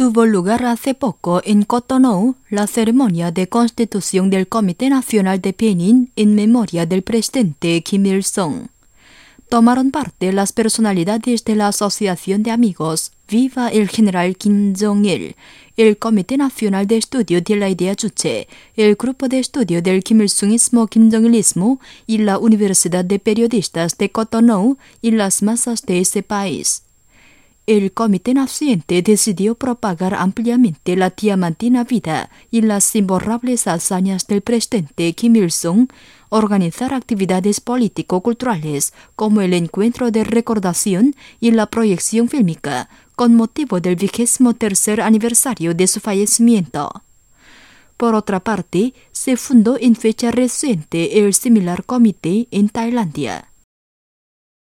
Tuvo lugar hace poco en Cotonú la ceremonia de constitución del Comité Nacional de Benín en memoria del presidente Kim Il-sung. Tomaron parte las personalidades de la Asociación de Amigos Viva el General Kim Jong-il, el Comité Nacional de Estudio de la Idea Juche, el Grupo de Estudio del Kim Il-sungismo Kim Jong-ilismo y la Universidad de Periodistas de Cotonú y las masas de ese país. El comité naciente decidió propagar ampliamente la diamantina vida y las imborrables hazañas del presidente Kim Il-sung, organizar actividades político-culturales como el encuentro de recordación y la proyección fílmica con motivo del 23º aniversario de su fallecimiento. Por otra parte, se fundó en fecha reciente el similar comité en Tailandia.